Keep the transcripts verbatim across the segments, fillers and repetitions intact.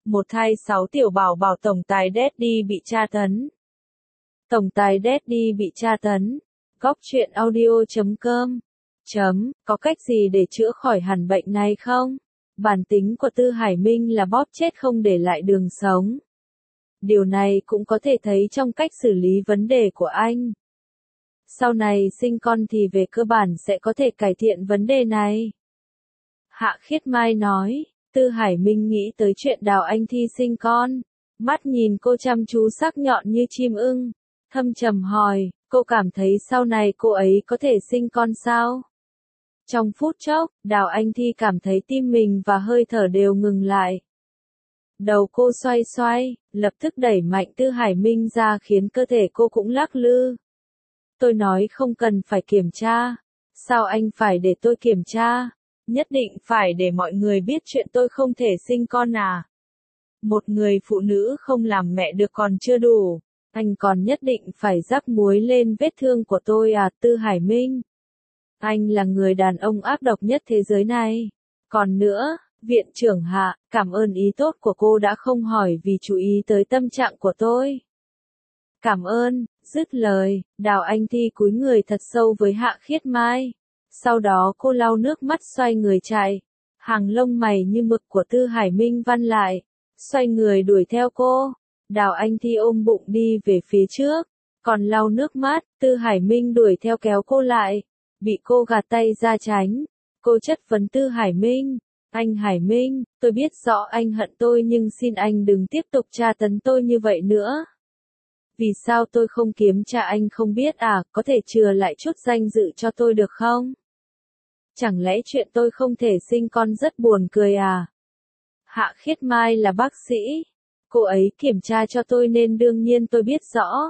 Một thai sáu tiểu bảo bảo tổng tài Daddy bị tra tấn. Tổng tài Daddy bị tra tấn. Góc truyện audio chấm com. Chấm, có cách gì để chữa khỏi hẳn bệnh này không? Bản tính của Tư Hải Minh là bóp chết không để lại đường sống. Điều này cũng có thể thấy trong cách xử lý vấn đề của anh. Sau này sinh con thì về cơ bản sẽ có thể cải thiện vấn đề này. Hạ Khiết Mai nói, Tư Hải Minh nghĩ tới chuyện Đào Anh Thi sinh con. Mắt nhìn cô chăm chú sắc nhọn như chim ưng. Thâm trầm hỏi, cô cảm thấy sau này cô ấy có thể sinh con sao? Trong phút chốc, Đào Anh Thi cảm thấy tim mình và hơi thở đều ngừng lại. Đầu cô xoay xoay, lập tức đẩy mạnh Tư Hải Minh ra khiến cơ thể cô cũng lắc lư. Tôi nói không cần phải kiểm tra. Sao anh phải để tôi kiểm tra? Nhất định phải để mọi người biết chuyện tôi không thể sinh con à? Một người phụ nữ không làm mẹ được còn chưa đủ. Anh còn nhất định phải rắc muối lên vết thương của tôi à, Tư Hải Minh? Anh là người đàn ông ác độc nhất thế giới này. Còn nữa, viện trưởng Hạ, cảm ơn ý tốt của cô đã không hỏi vì chú ý tới tâm trạng của tôi. Cảm ơn, dứt lời, Đào Anh Thi cúi người thật sâu với Hạ Khiết Mai. Sau đó cô lau nước mắt xoay người chạy. Hàng lông mày như mực của Tư Hải Minh văn lại. Xoay người đuổi theo cô. Đào Anh Thi ôm bụng đi về phía trước. Còn lau nước mắt, Tư Hải Minh đuổi theo kéo cô lại. Bị cô gạt tay ra tránh. Cô chất vấn Tư Hải Minh. Anh Hải Minh, tôi biết rõ anh hận tôi nhưng xin anh đừng tiếp tục tra tấn tôi như vậy nữa. Vì sao tôi không kiếm cha anh không biết à, có thể chừa lại chút danh dự cho tôi được không? Chẳng lẽ chuyện tôi không thể sinh con rất buồn cười à? Hạ Khiết Mai là bác sĩ. Cô ấy kiểm tra cho tôi nên đương nhiên tôi biết rõ.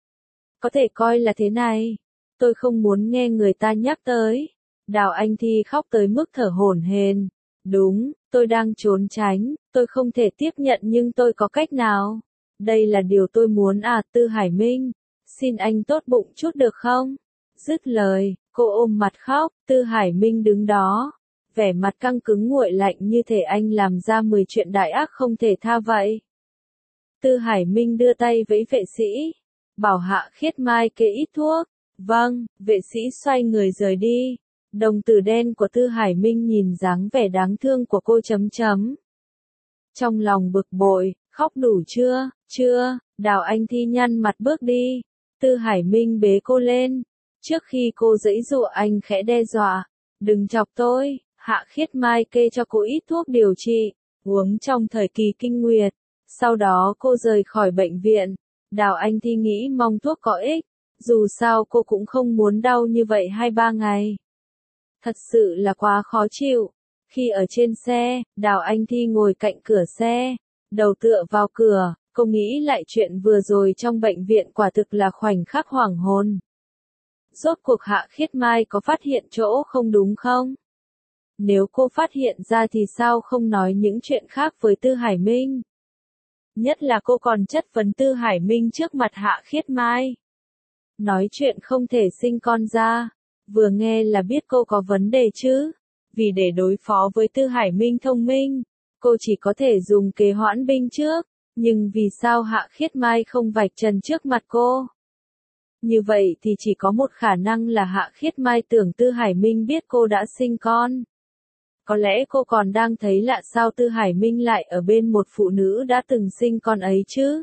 Có thể coi là thế này. Tôi không muốn nghe người ta nhắc tới. Đào Anh Thi khóc tới mức thở hổn hển. Đúng, tôi đang trốn tránh, tôi không thể tiếp nhận nhưng tôi có cách nào? Đây là điều tôi muốn à, Tư Hải Minh. Xin anh tốt bụng chút được không? Dứt lời, cô ôm mặt khóc, Tư Hải Minh đứng đó. Vẻ mặt căng cứng nguội lạnh như thể anh làm ra mười chuyện đại ác không thể tha vậy. Tư Hải Minh đưa tay với vệ sĩ. Bảo Hạ Khiết Mai kê ít thuốc. Vâng, vệ sĩ xoay người rời đi. Đồng tử đen của Tư Hải Minh nhìn dáng vẻ đáng thương của cô chấm chấm. Trong lòng bực bội, khóc đủ chưa, chưa, Đào Anh Thi nhăn mặt bước đi. Tư Hải Minh bế cô lên. Trước khi cô giãy giụa anh khẽ đe dọa. Đừng chọc tôi, Hạ Khiết Mai kê cho cô ít thuốc điều trị, uống trong thời kỳ kinh nguyệt. Sau đó cô rời khỏi bệnh viện. Đào Anh Thi nghĩ mong thuốc có ích. Dù sao cô cũng không muốn đau như vậy hai ba ngày. Thật sự là quá khó chịu. Khi ở trên xe, Đào Anh Thi ngồi cạnh cửa xe, đầu tựa vào cửa, cô nghĩ lại chuyện vừa rồi trong bệnh viện quả thực là khoảnh khắc hoảng hồn. Rốt cuộc Hạ Khiết Mai có phát hiện chỗ không đúng không? Nếu cô phát hiện ra thì sao không nói những chuyện khác với Tư Hải Minh? Nhất là cô còn chất vấn Tư Hải Minh trước mặt Hạ Khiết Mai. Nói chuyện không thể sinh con ra. Vừa nghe là biết cô có vấn đề chứ. Vì để đối phó với Tư Hải Minh thông minh, cô chỉ có thể dùng kế hoãn binh trước. Nhưng vì sao Hạ Khiết Mai không vạch trần trước mặt cô? Như vậy thì chỉ có một khả năng là Hạ Khiết Mai tưởng Tư Hải Minh biết cô đã sinh con. Có lẽ cô còn đang thấy lạ sao Tư Hải Minh lại ở bên một phụ nữ đã từng sinh con ấy chứ.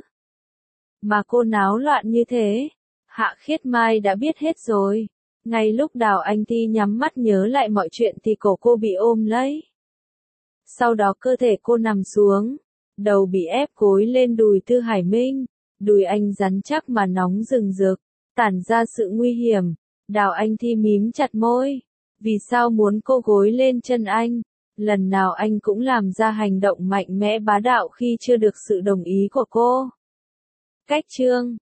Mà cô náo loạn như thế. Hạ Khiết Mai đã biết hết rồi. Ngay lúc Đào Anh Thi nhắm mắt nhớ lại mọi chuyện thì cổ cô bị ôm lấy. Sau đó cơ thể cô nằm xuống. Đầu bị ép gối lên đùi Tư Hải Minh. Đùi anh rắn chắc mà nóng rừng rực. Tản ra sự nguy hiểm. Đào Anh Thi mím chặt môi. Vì sao muốn cô gối lên chân anh? Lần nào anh cũng làm ra hành động mạnh mẽ bá đạo khi chưa được sự đồng ý của cô. Cách chương